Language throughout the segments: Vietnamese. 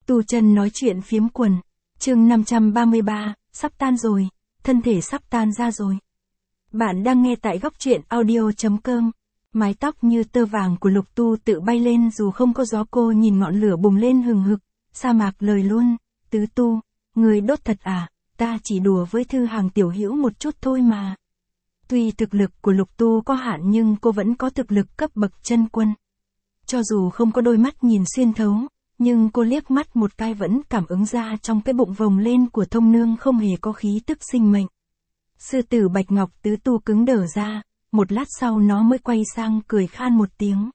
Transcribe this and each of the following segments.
Tu Chân nói chuyện phiếm quần. Chương 533, sắp tan rồi, thân thể sắp tan ra rồi. Bạn đang nghe tại góc truyện audio.com. Mái tóc như tơ vàng của Lục Tu tự bay lên dù không có gió, cô nhìn ngọn lửa bùng lên hừng hực, sa mạc lời luôn, Tứ Tu, người đốt thật à, ta chỉ đùa với Thư Hàng tiểu hữu một chút thôi mà. Tuy thực lực của Lục Tu có hạn nhưng cô vẫn có thực lực cấp bậc chân quân. Cho dù không có đôi mắt nhìn xuyên thấu, nhưng cô liếc mắt một cái vẫn cảm ứng ra trong cái bụng vồng lên của Thông Nương không hề có khí tức sinh mệnh. Sư tử Bạch Ngọc Tứ Tu cứng đờ ra, một lát sau nó mới quay sang cười khan một tiếng.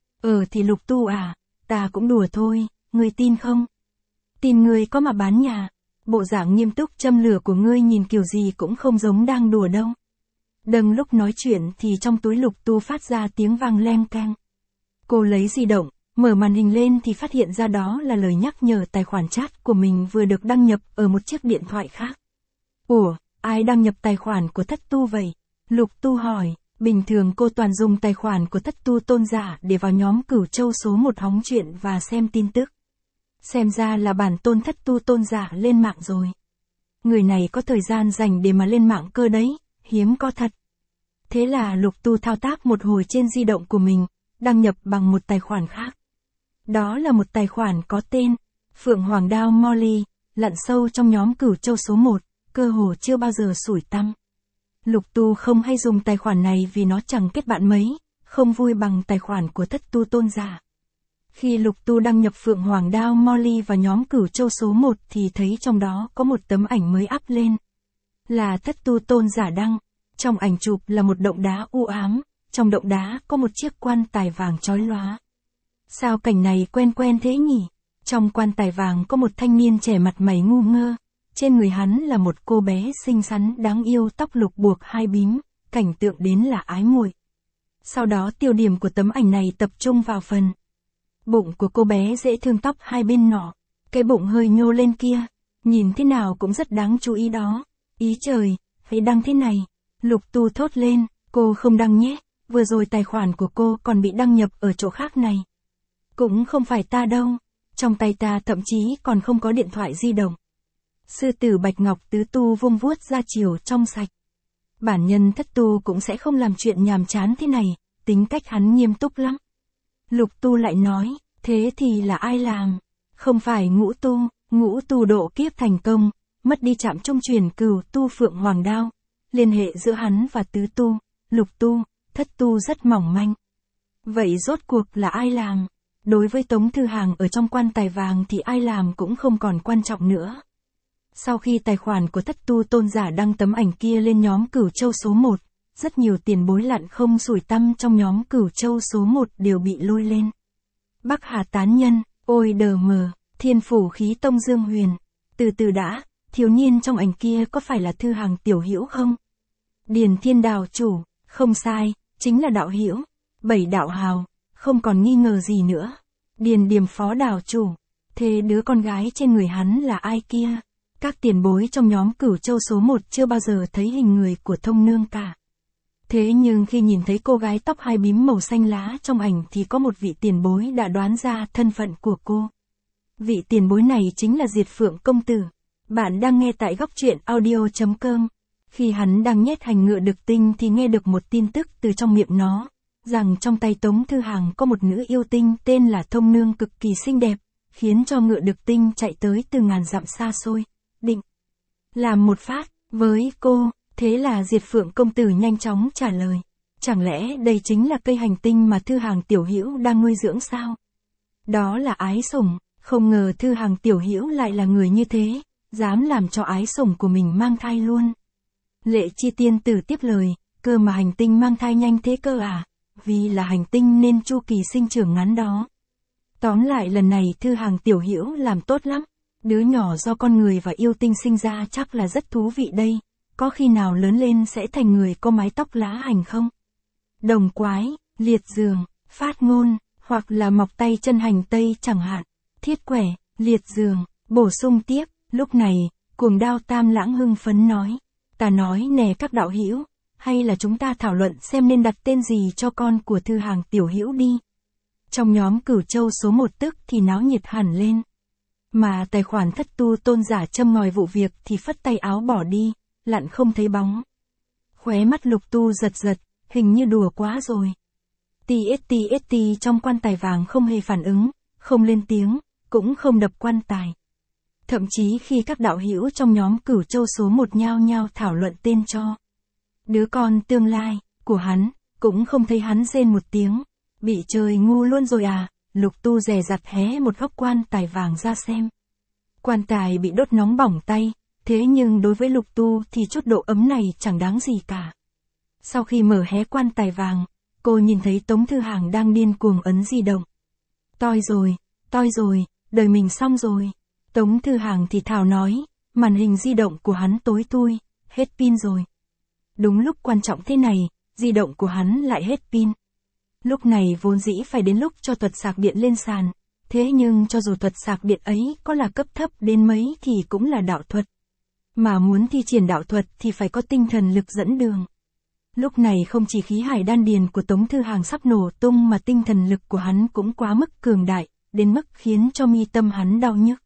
Thì Lục Tu à, ta cũng đùa thôi, ngươi tin không? Tin ngươi có mà bán nhà, bộ dạng nghiêm túc châm lửa của ngươi nhìn kiểu gì cũng không giống đang đùa đâu. Đừng lúc nói chuyện thì trong túi Lục Tu phát ra tiếng vang leng keng. Cô lấy di động, mở màn hình lên thì phát hiện ra đó là lời nhắc nhở tài khoản chat của mình vừa được đăng nhập ở một chiếc điện thoại khác. Ủa, ai đăng nhập tài khoản của Thất Tu vậy? Lục Tu hỏi, bình thường cô toàn dùng tài khoản của Thất Tu Tôn giả để vào nhóm Cửu Châu số 1 hóng chuyện và xem tin tức. Xem ra là bản tôn Thất Tu Tôn giả lên mạng rồi. Người này có thời gian dành để mà lên mạng cơ đấy, hiếm có thật. Thế là Lục Tu thao tác một hồi trên di động của mình, đăng nhập bằng một tài khoản khác. Đó là một tài khoản có tên Phượng Hoàng Đao Molly, lặn sâu trong nhóm Cửu Châu số 1, cơ hồ chưa bao giờ sủi tăm. Lục Tu không hay dùng tài khoản này vì nó chẳng kết bạn mấy, không vui bằng tài khoản của Thất Tu Tôn giả. Khi Lục Tu đăng nhập Phượng Hoàng Đao Molly vào nhóm Cửu Châu số 1 thì thấy trong đó có một tấm ảnh mới up lên. Là Thất Tu Tôn giả đăng, trong ảnh chụp là một động đá u ám, trong động đá có một chiếc quan tài vàng chói lóa. Sao cảnh này quen quen thế nhỉ? Trong quan tài vàng có một thanh niên trẻ mặt mày ngu ngơ, trên người hắn là một cô bé xinh xắn đáng yêu tóc lục buộc hai bím, cảnh tượng đến là ái muội. Sau đó tiêu điểm của tấm ảnh này tập trung vào phần bụng của cô bé dễ thương, tóc hai bên nọ, cái bụng hơi nhô lên kia, nhìn thế nào cũng rất đáng chú ý đó. Ý trời, phải đăng thế này. Lục Tu thốt lên, cô không đăng nhé, vừa rồi tài khoản của cô còn bị đăng nhập ở chỗ khác này. Cũng không phải ta đâu, trong tay ta thậm chí còn không có điện thoại di động. Sư tử Bạch Ngọc Tứ Tu vung vuốt ra chiều trong sạch. Bản nhân Thất Tu cũng sẽ không làm chuyện nhàm chán thế này, tính cách hắn nghiêm túc lắm. Lục Tu lại nói, thế thì là ai làm? Không phải Ngũ Tu độ kiếp thành công, mất đi trạm trung truyền Cửu Tu Phượng Hoàng Đao. Liên hệ giữa hắn và Tứ Tu, Lục Tu, Thất Tu rất mỏng manh. Vậy rốt cuộc là ai làm? Đối với Tống Thư Hàng ở trong quan tài vàng thì ai làm cũng không còn quan trọng nữa. Sau khi tài khoản của Thất Tu Tôn giả đăng tấm ảnh kia lên nhóm Cửu Châu số 1, rất nhiều tiền bối lặn không sủi tăm trong nhóm Cửu Châu số 1 đều bị lôi lên. Bắc Hà tán nhân, ôi đờ mờ, Thiên Phủ Khí Tông Dương Huyền. Từ từ đã, thiếu niên trong ảnh kia có phải là Thư Hàng tiểu hữu không? Điền Thiên Đào chủ, không sai, chính là đạo hữu. Bảy đạo hào, không còn nghi ngờ gì nữa. Điền Điềm Phó Đào chủ, thế đứa con gái trên người hắn là ai kia? Các tiền bối trong nhóm Cửu Châu số 1 chưa bao giờ thấy hình người của Thông Nương cả. Thế nhưng khi nhìn thấy cô gái tóc hai bím màu xanh lá trong ảnh thì có một vị tiền bối đã đoán ra thân phận của cô. Vị tiền bối này chính là Diệt Phượng công tử. Bạn đang nghe tại góc truyện audio.com. Khi hắn đang nhét hành ngựa Đực Tinh thì nghe được một tin tức từ trong miệng nó, rằng trong tay Tống Thư Hàng có một nữ yêu tinh tên là Thông Nương cực kỳ xinh đẹp, khiến cho ngựa Đực Tinh chạy tới từ ngàn dặm xa xôi, định làm một phát với cô. Thế là Diệt Phượng công tử nhanh chóng trả lời, chẳng lẽ đây chính là cây hành tinh mà Thư Hàng tiểu hữu đang nuôi dưỡng sao? Đó là ái sủng, không ngờ Thư Hàng tiểu hữu lại là người như thế, dám làm cho ái sủng của mình mang thai luôn. Lệ Chi tiên tử tiếp lời, cơ mà hành tinh mang thai nhanh thế cơ à? Vì là hành tinh nên chu kỳ sinh trưởng ngắn đó. Tóm lại lần này Thư Hàng tiểu hữu làm tốt lắm. Đứa nhỏ do con người và yêu tinh sinh ra chắc là rất thú vị đây. Có khi nào lớn lên sẽ thành người có mái tóc lá hành không? Đồng quái, liệt giường, phát ngôn, hoặc là mọc tay chân hành tây chẳng hạn. Thiết quẻ, liệt giường, bổ sung tiếp. Lúc này, Cuồng Đao Tam Lãng hưng phấn nói. Ta nói nè các đạo hữu, hay là chúng ta thảo luận xem nên đặt tên gì cho con của Thư Hàng tiểu hữu đi. Trong nhóm Cửu Châu số 1 tức thì náo nhiệt hẳn lên. Mà tài khoản thất tu tôn giả châm ngòi vụ việc thì phất tay áo bỏ đi, lặn không thấy bóng. Khóe mắt Lục Tu giật giật, hình như đùa quá rồi. TST trong quan tài vàng không hề phản ứng, không lên tiếng, cũng không đập quan tài. Thậm chí khi các đạo hữu trong nhóm Cửu Châu số 1 nhao nhao thảo luận tên cho đứa con tương lai của hắn, cũng không thấy hắn rên một tiếng. Bị trời ngu luôn rồi à? Lục Tu dè dặt hé một góc quan tài vàng ra xem. Quan tài bị đốt nóng bỏng tay, thế nhưng đối với Lục Tu thì chút độ ấm này chẳng đáng gì cả. Sau khi mở hé quan tài vàng, cô nhìn thấy Tống Thư Hàng đang điên cuồng ấn di động. Toi rồi, đời mình xong rồi. Tống Thư Hàng thì thào nói, màn hình di động của hắn tối thui, hết pin rồi. Đúng lúc quan trọng thế này, di động của hắn lại hết pin. Lúc này vốn dĩ phải đến lúc cho thuật sạc điện lên sàn, thế nhưng cho dù thuật sạc điện ấy có là cấp thấp đến mấy thì cũng là đạo thuật. Mà muốn thi triển đạo thuật thì phải có tinh thần lực dẫn đường. Lúc này không chỉ khí hải đan điền của Tống Thư Hàng sắp nổ tung mà tinh thần lực của hắn cũng quá mức cường đại, đến mức khiến cho mi tâm hắn đau nhức.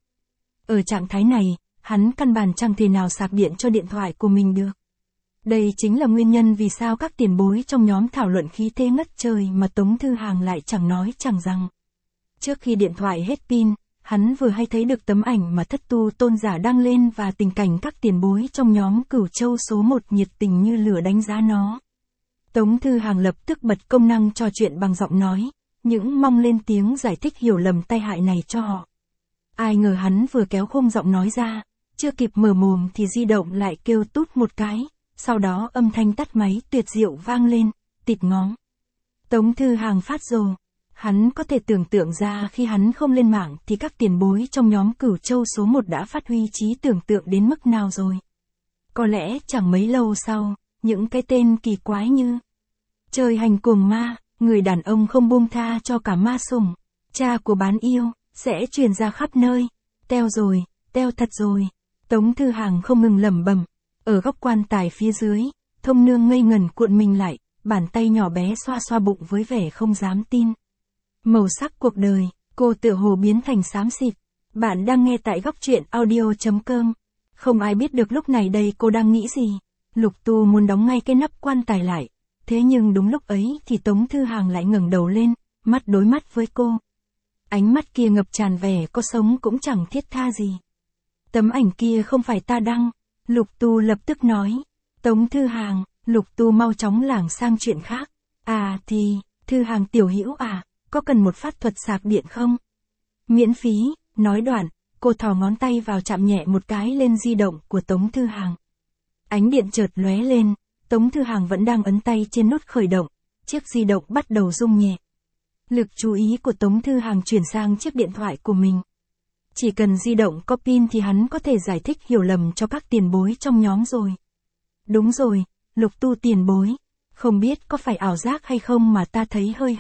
Ở trạng thái này, hắn căn bản chẳng thể nào sạc điện cho điện thoại của mình được. Đây chính là nguyên nhân vì sao các tiền bối trong nhóm thảo luận khí thế ngất trời mà Tống Thư Hàng lại chẳng nói chẳng rằng. Trước khi điện thoại hết pin, hắn vừa hay thấy được tấm ảnh mà thất tu tôn giả đăng lên và tình cảnh các tiền bối trong nhóm Cửu Châu số 1 nhiệt tình như lửa đánh giá nó. Tống Thư Hàng lập tức bật công năng trò chuyện bằng giọng nói, những mong lên tiếng giải thích hiểu lầm tai hại này cho họ. Ai ngờ hắn vừa kéo khung giọng nói ra, chưa kịp mở mồm thì di động lại kêu tút một cái, sau đó âm thanh tắt máy tuyệt diệu vang lên, tịt ngóng. Tống Thư Hàng phát rồ. Hắn có thể tưởng tượng ra khi hắn không lên mạng thì các tiền bối trong nhóm Cửu Châu số 1 đã phát huy trí tưởng tượng đến mức nào rồi. Có lẽ chẳng mấy lâu sau, những cái tên kỳ quái như trời hành cuồng ma, người đàn ông không buông tha cho cả ma sủng, cha của bán yêu, sẽ truyền ra khắp nơi. Teo rồi, teo thật rồi. Tống Thư Hàng không ngừng lẩm bẩm. Ở góc quan tài phía dưới, Thông Nương ngây ngẩn cuộn mình lại, bàn tay nhỏ bé xoa xoa bụng với vẻ không dám tin. Màu sắc cuộc đời, cô tựa hồ biến thành xám xịt. Bạn đang nghe tại góc truyện audio.com. Không ai biết được lúc này đây cô đang nghĩ gì. Lục Tu muốn đóng ngay cái nắp quan tài lại. Thế nhưng đúng lúc ấy thì Tống Thư Hàng lại ngẩng đầu lên, mắt đối mắt với cô. Ánh mắt kia ngập tràn vẻ có sống cũng chẳng thiết tha gì. Tấm ảnh kia không phải ta đăng. Lục Tu lập tức nói. Tống Thư Hàng, Lục Tu mau chóng lảng sang chuyện khác. À thì, Thư Hàng tiểu hữu à, có cần một phát thuật sạc điện không? Miễn phí, nói đoạn, cô thò ngón tay vào chạm nhẹ một cái lên di động của Tống Thư Hàng. Ánh điện chợt lóe lên, Tống Thư Hàng vẫn đang ấn tay trên nút khởi động, chiếc di động bắt đầu rung nhẹ. Lực chú ý của Tống Thư Hàng chuyển sang chiếc điện thoại của mình. Chỉ cần di động có pin thì hắn có thể giải thích hiểu lầm cho các tiền bối trong nhóm rồi. Đúng rồi, Lục Tu tiền bối, không biết có phải ảo giác hay không mà ta thấy hơi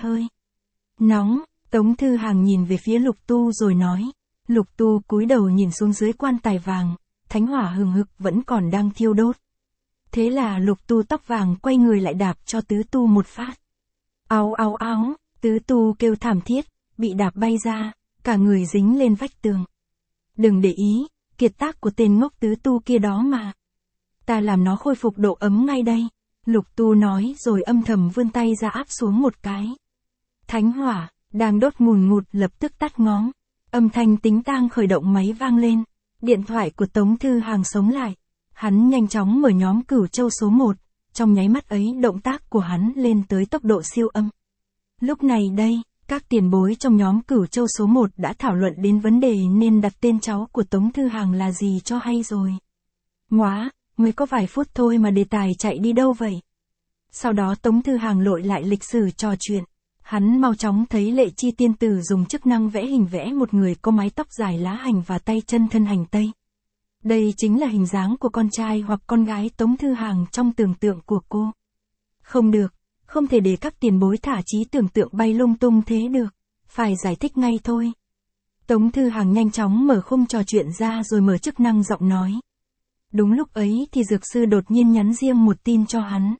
nóng. Tống Thư Hàng nhìn về phía Lục Tu rồi nói. Lục Tu cúi đầu nhìn xuống dưới quan tài vàng, thánh hỏa hừng hực vẫn còn đang thiêu đốt. Thế là Lục Tu tóc vàng quay người lại đạp cho Tứ Tu một phát. Áo áo áo, Tứ Tu kêu thảm thiết, bị đạp bay ra, cả người dính lên vách tường. Đừng để ý, kiệt tác của tên ngốc Tứ Tu kia đó mà. Ta làm nó khôi phục độ ấm ngay đây. Lục Tu nói rồi âm thầm vươn tay ra áp xuống một cái. Thánh hỏa, đang đốt ngùn ngụt lập tức tắt ngóm. Âm thanh tính tang khởi động máy vang lên. Điện thoại của Tống Thư Hàng sống lại. Hắn nhanh chóng mở nhóm Cửu Châu số 1. Trong nháy mắt ấy động tác của hắn lên tới tốc độ siêu âm. Lúc này đây, các tiền bối trong nhóm Cửu Châu số 1 đã thảo luận đến vấn đề nên đặt tên cháu của Tống Thư Hàng là gì cho hay rồi. Móa, mới có vài phút thôi mà đề tài chạy đi đâu vậy? Sau đó Tống Thư Hàng lội lại lịch sử trò chuyện. Hắn mau chóng thấy Lệ Chi tiên tử dùng chức năng vẽ hình vẽ một người có mái tóc dài lá hành và tay chân thân hành tây. Đây chính là hình dáng của con trai hoặc con gái Tống Thư Hàng trong tưởng tượng của cô. Không được, không thể để các tiền bối thả trí tưởng tượng bay lung tung thế được, phải giải thích ngay thôi. Tống Thư Hàng nhanh chóng mở khung trò chuyện ra rồi mở chức năng giọng nói. Đúng lúc ấy thì dược sư đột nhiên nhắn riêng một tin cho hắn.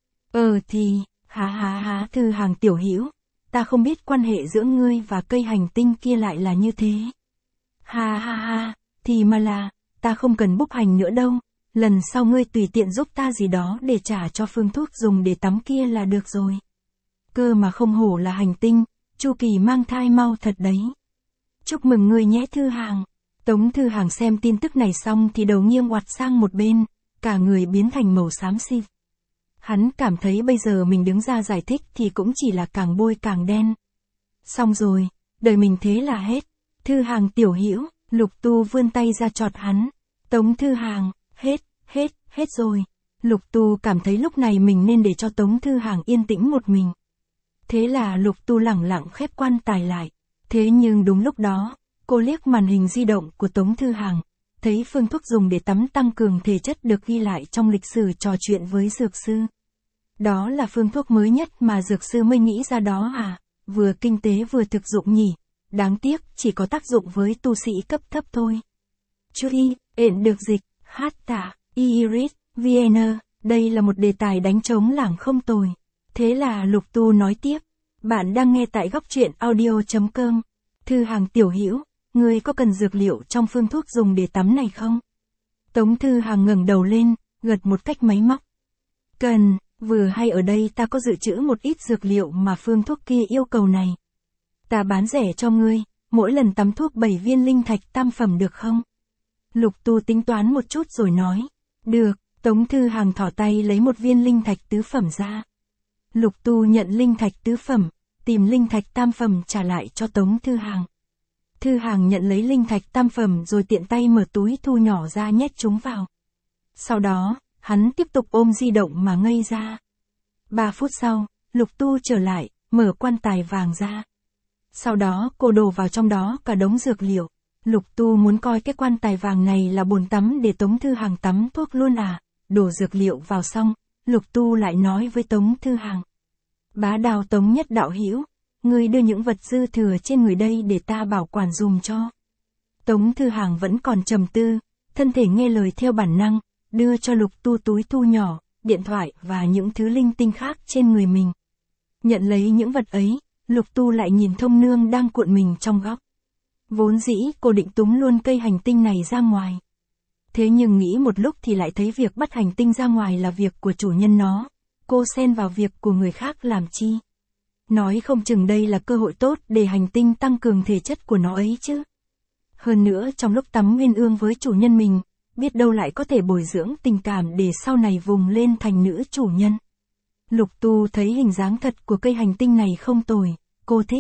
Thì, Thư Hàng tiểu hữu, ta không biết quan hệ giữa ngươi và cây hành tinh kia lại là như thế. Ha ha ha, thì mà là, ta không cần bốc hành nữa đâu, lần sau ngươi tùy tiện giúp ta gì đó để trả cho phương thuốc dùng để tắm kia là được rồi. Cơ mà không hổ là hành tinh, chu kỳ mang thai mau thật đấy. Chúc mừng ngươi nhé Thư Hàng. Tống Thư Hàng xem tin tức này xong thì đầu nghiêng oặt sang một bên, cả người biến thành màu xám xịt. Hắn cảm thấy bây giờ mình đứng ra giải thích thì cũng chỉ là càng bôi càng đen. Xong rồi, đời mình thế là hết. Thư Hàng tiểu hữu, Lục Tu vươn tay ra chọt hắn. Tống Thư Hàng, hết rồi. Lục Tu cảm thấy lúc này mình nên để cho Tống Thư Hàng yên tĩnh một mình. Thế là Lục Tu lẳng lặng khép quan tài lại. Thế nhưng đúng lúc đó, cô liếc màn hình di động của Tống Thư Hàng, thấy phương thuốc dùng để tắm tăng cường thể chất được ghi lại trong lịch sử trò chuyện với dược sư. Đó là phương thuốc mới nhất mà dược sư mới nghĩ ra đó à, vừa kinh tế vừa thực dụng nhỉ, đáng tiếc chỉ có tác dụng với tu sĩ cấp thấp thôi. Chú y, ện được dịch, hát tả, Iris, Vienna, đây là một đề tài đánh trống lảng không tồi. Thế là Lục Tu nói tiếp, bạn đang nghe tại góc truyện audio.com. Thư Hàng tiểu hữu, ngươi có cần dược liệu trong phương thuốc dùng để tắm này không? Tống Thư Hàng ngẩng đầu lên, gật một cách máy móc. Cần, vừa hay ở đây ta có dự trữ một ít dược liệu mà phương thuốc kia yêu cầu này. Ta bán rẻ cho ngươi, mỗi lần tắm thuốc 7 viên linh thạch tam phẩm được không? Lục Tu tính toán một chút rồi nói. Được, Tống Thư Hàng thỏ tay lấy một viên linh thạch tứ phẩm ra. Lục Tu nhận linh thạch tứ phẩm, tìm linh thạch tam phẩm trả lại cho Tống Thư Hàng. Thư Hàng nhận lấy linh thạch tam phẩm rồi tiện tay mở túi thu nhỏ ra nhét chúng vào. Sau đó, hắn tiếp tục ôm di động mà ngây ra. 3 phút sau, Lục Tu trở lại, mở quan tài vàng ra. Sau đó cô đổ vào trong đó cả đống dược liệu. Lục Tu muốn coi cái quan tài vàng này là bồn tắm để Tống Thư Hàng tắm thuốc luôn à. Đổ dược liệu vào xong, Lục Tu lại nói với Tống Thư Hàng. Bá Đào Tống Nhất đạo hữu, ngươi đưa những vật dư thừa trên người đây để ta bảo quản dùm cho. Tống Thư Hàng vẫn còn trầm tư, thân thể nghe lời theo bản năng, đưa cho Lục Tu túi thu nhỏ, điện thoại và những thứ linh tinh khác trên người mình. Nhận lấy những vật ấy, Lục Tu lại nhìn Thông Nương đang cuộn mình trong góc. Vốn dĩ cô định túm luôn cây hành tinh này ra ngoài. Thế nhưng nghĩ một lúc thì lại thấy việc bắt hành tinh ra ngoài là việc của chủ nhân nó. Cô xen vào việc của người khác làm chi? Nói không chừng đây là cơ hội tốt để hành tinh tăng cường thể chất của nó ấy chứ. Hơn nữa trong lúc tắm nguyên ương với chủ nhân mình, biết đâu lại có thể bồi dưỡng tình cảm để sau này vùng lên thành nữ chủ nhân. Lục Tu thấy hình dáng thật của cây hành tinh này không tồi, cô thích.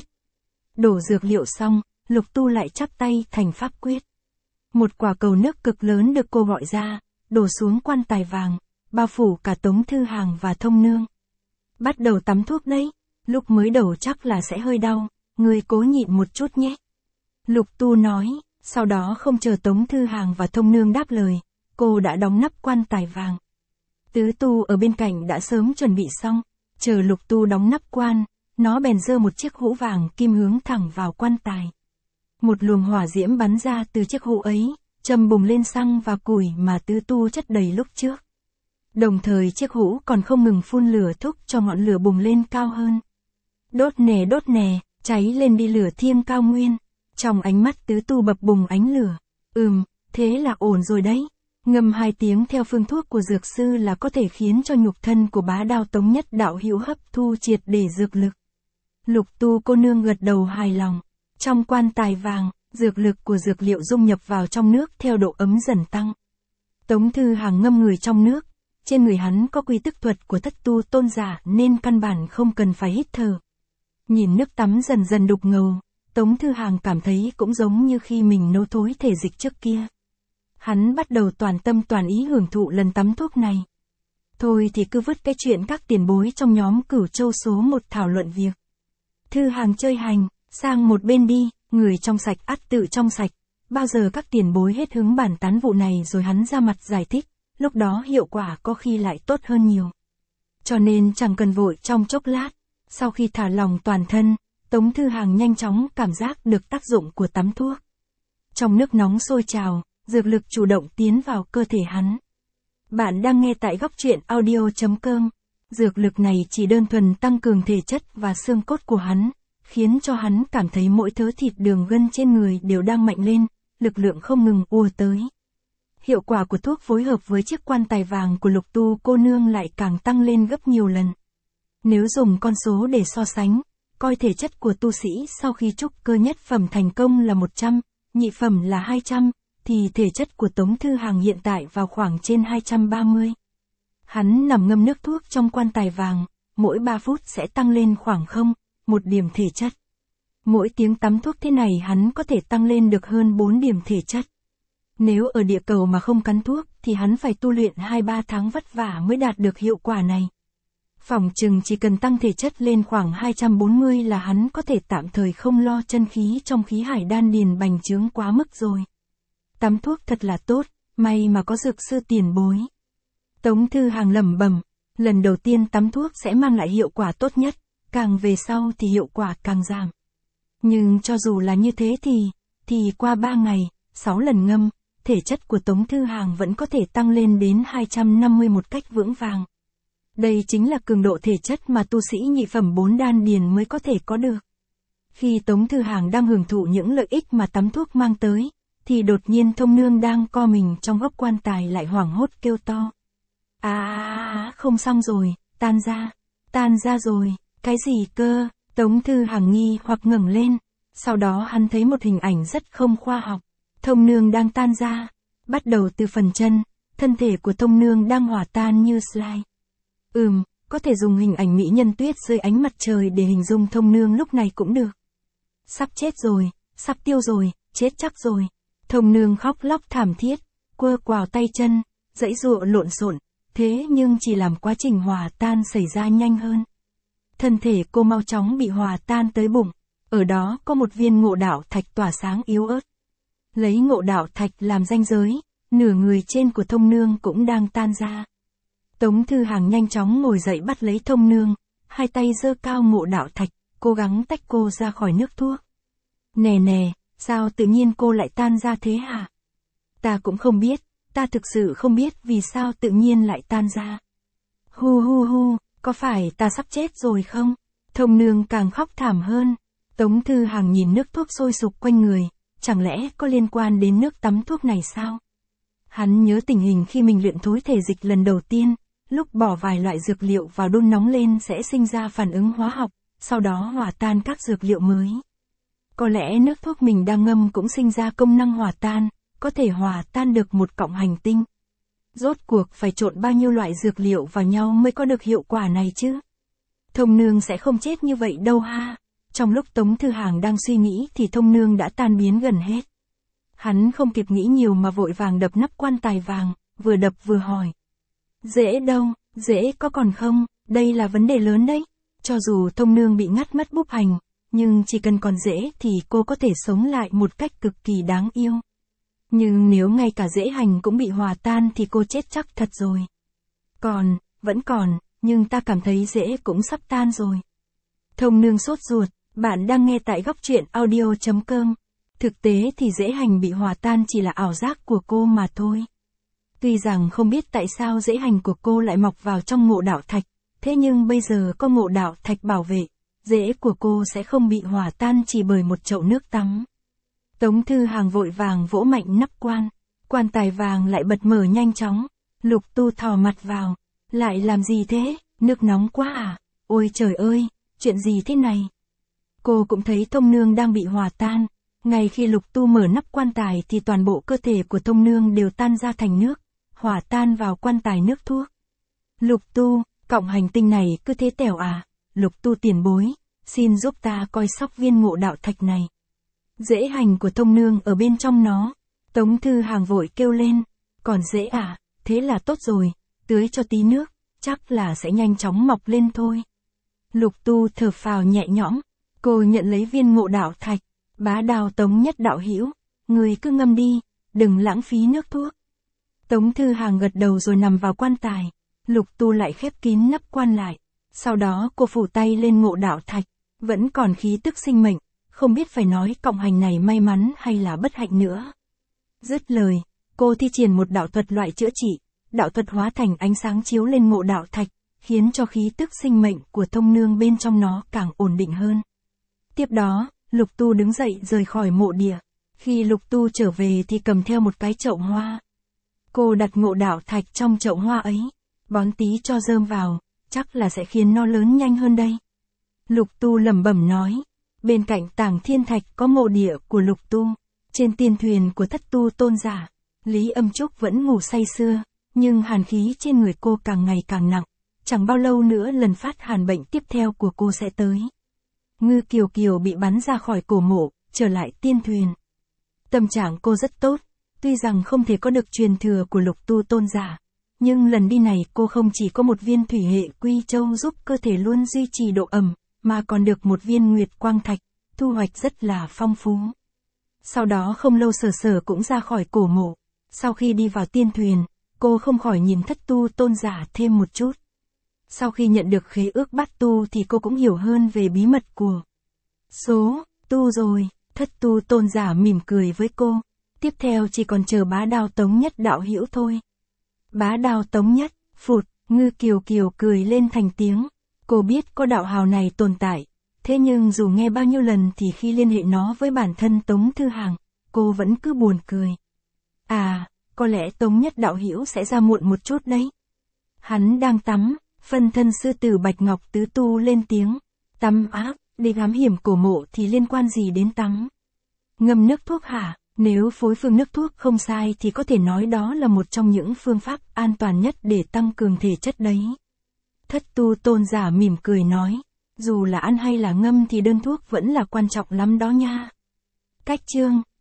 Đổ dược liệu xong, Lục Tu lại chắp tay thành pháp quyết. Một quả cầu nước cực lớn được cô gọi ra, đổ xuống quan tài vàng, bao phủ cả Tống Thư Hàng và Thông Nương. Bắt đầu tắm thuốc đấy, lúc mới đổ chắc là sẽ hơi đau, ngươi cố nhịn một chút nhé. Lục Tu nói, sau đó không chờ Tống Thư Hàng và Thông Nương đáp lời, cô đã đóng nắp quan tài vàng. Tứ Tu ở bên cạnh đã sớm chuẩn bị xong, chờ Lục Tu đóng nắp quan, nó bèn giơ một chiếc hũ vàng kim hướng thẳng vào quan tài. Một luồng hỏa diễm bắn ra từ chiếc hũ ấy, châm bùng lên xăng và củi mà Tứ Tu chất đầy lúc trước. Đồng thời chiếc hũ còn không ngừng phun lửa thúc cho ngọn lửa bùng lên cao hơn. Đốt nè, cháy lên đi lửa thiêng cao nguyên. Trong ánh mắt Tứ Tu bập bùng ánh lửa. Thế là ổn rồi đấy. Ngâm 2 tiếng theo phương thuốc của dược sư là có thể khiến cho nhục thân của Bá Đao Tống Nhất đạo hữu hấp thu triệt để dược lực. Lục Tu cô nương gật đầu hài lòng. Trong quan tài vàng, dược lực của dược liệu dung nhập vào trong nước theo độ ấm dần tăng. Tống Thư Hàng ngâm người trong nước. Trên người hắn có quy tức thuật của Thất Tu tôn giả nên căn bản không cần phải hít thở. Nhìn nước tắm dần dần đục ngầu, Tống Thư Hàng cảm thấy cũng giống như khi mình nấu thối thể dịch trước kia. Hắn bắt đầu toàn tâm toàn ý hưởng thụ lần tắm thuốc này. Thôi thì cứ vứt cái chuyện các tiền bối trong nhóm Cửu Châu số 1 thảo luận việc. Thư Hàng chơi hành, sang một bên đi, người trong sạch ắt tự trong sạch. Bao giờ các tiền bối hết hứng bàn tán vụ này rồi hắn ra mặt giải thích, lúc đó hiệu quả có khi lại tốt hơn nhiều. Cho nên chẳng cần vội trong chốc lát. Sau khi thả lỏng toàn thân, Tống Thư Hàng nhanh chóng cảm giác được tác dụng của tắm thuốc. Trong nước nóng sôi trào, dược lực chủ động tiến vào cơ thể hắn. Bạn đang nghe tại góc truyện audio.com. Dược lực này chỉ đơn thuần tăng cường thể chất và xương cốt của hắn, khiến cho hắn cảm thấy mỗi thớ thịt đường gân trên người đều đang mạnh lên, lực lượng không ngừng ùa tới. Hiệu quả của thuốc phối hợp với chiếc quan tài vàng của Lục Tu cô nương lại càng tăng lên gấp nhiều lần. Nếu dùng con số để so sánh, coi thể chất của tu sĩ sau khi trúc cơ nhất phẩm thành công là 100, nhị phẩm là 200, thì thể chất của Tống Thư Hàng hiện tại vào khoảng trên 230. Hắn nằm ngâm nước thuốc trong quan tài vàng, mỗi 3 phút sẽ tăng lên khoảng 1 điểm thể chất. Mỗi tiếng tắm thuốc thế này hắn có thể tăng lên được hơn 4 điểm thể chất. Nếu ở địa cầu mà không cắn thuốc thì hắn phải tu luyện 2-3 tháng vất vả mới đạt được hiệu quả này. Phỏng chừng chỉ cần tăng thể chất lên khoảng 240 là hắn có thể tạm thời không lo chân khí trong khí hải đan điền bành trướng quá mức rồi. Tắm thuốc thật là tốt, may mà có dược sư tiền bối. Tống Thư Hàng lẩm bẩm, lần đầu tiên tắm thuốc sẽ mang lại hiệu quả tốt nhất, càng về sau thì hiệu quả càng giảm. Nhưng cho dù là như thế thì qua 3 ngày, 6 lần ngâm, thể chất của Tống Thư Hàng vẫn có thể tăng lên đến 250 một cách vững vàng. Đây chính là cường độ thể chất mà tu sĩ nhị phẩm 4 đan điền mới có thể có được. Khi Tống Thư Hàng đang hưởng thụ những lợi ích mà tắm thuốc mang tới, thì đột nhiên Thông Nương đang co mình trong góc quan tài lại hoảng hốt kêu to. Không xong rồi, tan ra rồi, cái gì cơ? Tống Thư Hàng nghi hoặc ngẩng lên, sau đó hắn thấy một hình ảnh rất không khoa học. Thông Nương đang tan ra, bắt đầu từ phần chân, thân thể của Thông Nương đang hòa tan như slime. Có thể dùng hình ảnh mỹ nhân tuyết dưới ánh mặt trời để hình dung Thông Nương lúc này cũng được. Sắp chết rồi, sắp tiêu rồi, chết chắc rồi. Thông Nương khóc lóc thảm thiết, quơ quào tay chân, giãy giụa lộn xộn, thế nhưng chỉ làm quá trình hòa tan xảy ra nhanh hơn. Thân thể cô mau chóng bị hòa tan tới bụng, ở đó có một viên ngộ đạo thạch tỏa sáng yếu ớt. Lấy ngộ đạo thạch làm ranh giới, nửa người trên của Thông Nương cũng đang tan ra. Tống Thư Hàng nhanh chóng ngồi dậy bắt lấy Thông Nương, hai tay giơ cao ngộ đạo thạch, cố gắng tách cô ra khỏi nước thuốc. Nè, sao tự nhiên cô lại tan ra thế hả? Ta cũng không biết, ta thực sự không biết vì sao tự nhiên lại tan ra. Hu, có phải ta sắp chết rồi không? Thông Nương càng khóc thảm hơn. Tống Thư Hàng nhìn nước thuốc sôi sục quanh người, chẳng lẽ có liên quan đến nước tắm thuốc này sao? Hắn nhớ tình hình khi mình luyện thối thể dịch lần đầu tiên, lúc bỏ vài loại dược liệu vào đun nóng lên sẽ sinh ra phản ứng hóa học, sau đó hòa tan các dược liệu mới. Có lẽ nước thuốc mình đang ngâm cũng sinh ra công năng hòa tan, có thể hòa tan được một cọng hành tinh. Rốt cuộc phải trộn bao nhiêu loại dược liệu vào nhau mới có được hiệu quả này chứ? Thông Nương sẽ không chết như vậy đâu ha. Trong lúc Tống Thư Hàng đang suy nghĩ thì Thông Nương đã tan biến gần hết. Hắn không kịp nghĩ nhiều mà vội vàng đập nắp quan tài vàng, vừa đập vừa hỏi. Dễ đâu, dễ có còn không, đây là vấn đề lớn đấy. Cho dù Thông Nương bị ngắt mất búp hành, nhưng chỉ cần còn dễ thì cô có thể sống lại một cách cực kỳ đáng yêu. Nhưng nếu ngay cả rễ hành cũng bị hòa tan thì cô chết chắc thật rồi. Vẫn còn, nhưng ta cảm thấy rễ cũng sắp tan rồi. Thông Nương sốt ruột, bạn đang nghe tại góc truyện audio.com. Thực tế thì rễ hành bị hòa tan chỉ là ảo giác của cô mà thôi. Tuy rằng không biết tại sao rễ hành của cô lại mọc vào trong ngộ đạo thạch, thế nhưng bây giờ có ngộ đạo thạch bảo vệ, rễ của cô sẽ không bị hòa tan chỉ bởi một chậu nước tắm. Tống Thư Hàng vội vàng vỗ mạnh nắp quan tài vàng lại bật mở nhanh chóng. Lục Tu thò mặt vào, lại làm gì thế, nước nóng quá à, ôi trời ơi, chuyện gì thế này? Cô cũng thấy Thông Nương đang bị hòa tan, ngay khi Lục Tu mở nắp quan tài thì toàn bộ cơ thể của Thông Nương đều tan ra thành nước, hòa tan vào quan tài nước thuốc. Lục Tu, cọng hành tinh này cứ thế tẻo à, Lục Tu tiền bối, xin giúp ta coi sóc viên ngộ đạo thạch này. Rễ hành của Thông Nương ở bên trong nó. Tống Thư Hàng vội kêu lên, còn rễ à, thế là tốt rồi, tưới cho tí nước, chắc là sẽ nhanh chóng mọc lên thôi. Lục Tu thở phào nhẹ nhõm, cô nhận lấy viên ngộ đạo thạch, bá đạo Tống Nhất đạo hữu, người cứ ngâm đi, đừng lãng phí nước thuốc. Tống Thư Hàng gật đầu rồi nằm vào quan tài, Lục Tu lại khép kín nắp quan lại, sau đó cô phủ tay lên ngộ đạo thạch, vẫn còn khí tức sinh mệnh, không biết phải nói cọng hành này may mắn hay là bất hạnh nữa. Dứt lời, cô thi triển một đạo thuật loại chữa trị, đạo thuật hóa thành ánh sáng chiếu lên ngộ đạo thạch, khiến cho khí tức sinh mệnh của Thông Nương bên trong nó càng ổn định hơn. Tiếp đó, Lục Tu đứng dậy rời khỏi mộ địa. Khi Lục Tu trở về thì cầm theo một cái chậu hoa. Cô đặt Ngộ Đạo Thạch trong chậu hoa ấy, bón tí cho rơm vào, chắc là sẽ khiến nó lớn nhanh hơn đây. Lục Tu lẩm bẩm nói. Bên cạnh Tảng Thiên Thạch có mộ địa của Lục Tu. Trên tiên thuyền của Thất Tu Tôn giả, Lý Âm Trúc vẫn ngủ say sưa, nhưng hàn khí trên người cô càng ngày càng nặng. Chẳng bao lâu nữa lần phát hàn bệnh tiếp theo của cô sẽ tới. Ngư Kiều Kiều bị bắn ra khỏi cổ mộ, trở lại tiên thuyền. Tâm trạng cô rất tốt, tuy rằng không thể có được truyền thừa của Lục Tu Tôn giả. Nhưng lần đi này cô không chỉ có một viên thủy hệ quy châu giúp cơ thể luôn duy trì độ ẩm, mà còn được một viên nguyệt quang thạch, thu hoạch rất là phong phú. Sau đó không lâu Sở Sở cũng ra khỏi cổ mộ. Sau khi đi vào tiên thuyền, cô không khỏi nhìn Thất Tu Tôn giả thêm một chút. Sau khi nhận được khế ước Bát Tu thì cô cũng hiểu hơn về bí mật của số tu rồi. Thất Tu Tôn giả mỉm cười với cô. Tiếp theo chỉ còn chờ Bá Đao Tống Nhất đạo hữu thôi. Bá Đao Tống Nhất, phụt, Ngư Kiều Kiều cười lên thành tiếng. Cô biết có đạo hào này tồn tại. Thế nhưng dù nghe bao nhiêu lần thì khi liên hệ nó với bản thân Tống Thư Hàng, cô vẫn cứ buồn cười. À, có lẽ Tống Nhất đạo hữu sẽ ra muộn một chút đấy. Hắn đang tắm, phân thân sư tử Bạch Ngọc Tứ Tu lên tiếng. Tắm ác, đi thám hiểm cổ mộ thì liên quan gì đến tắm? Ngâm nước thuốc hả? Nếu phối phương nước thuốc không sai thì có thể nói đó là một trong những phương pháp an toàn nhất để tăng cường thể chất đấy. Thất Tu Tôn giả mỉm cười nói. Dù là ăn hay là ngâm thì đơn thuốc vẫn là quan trọng lắm đó nha. Cách chương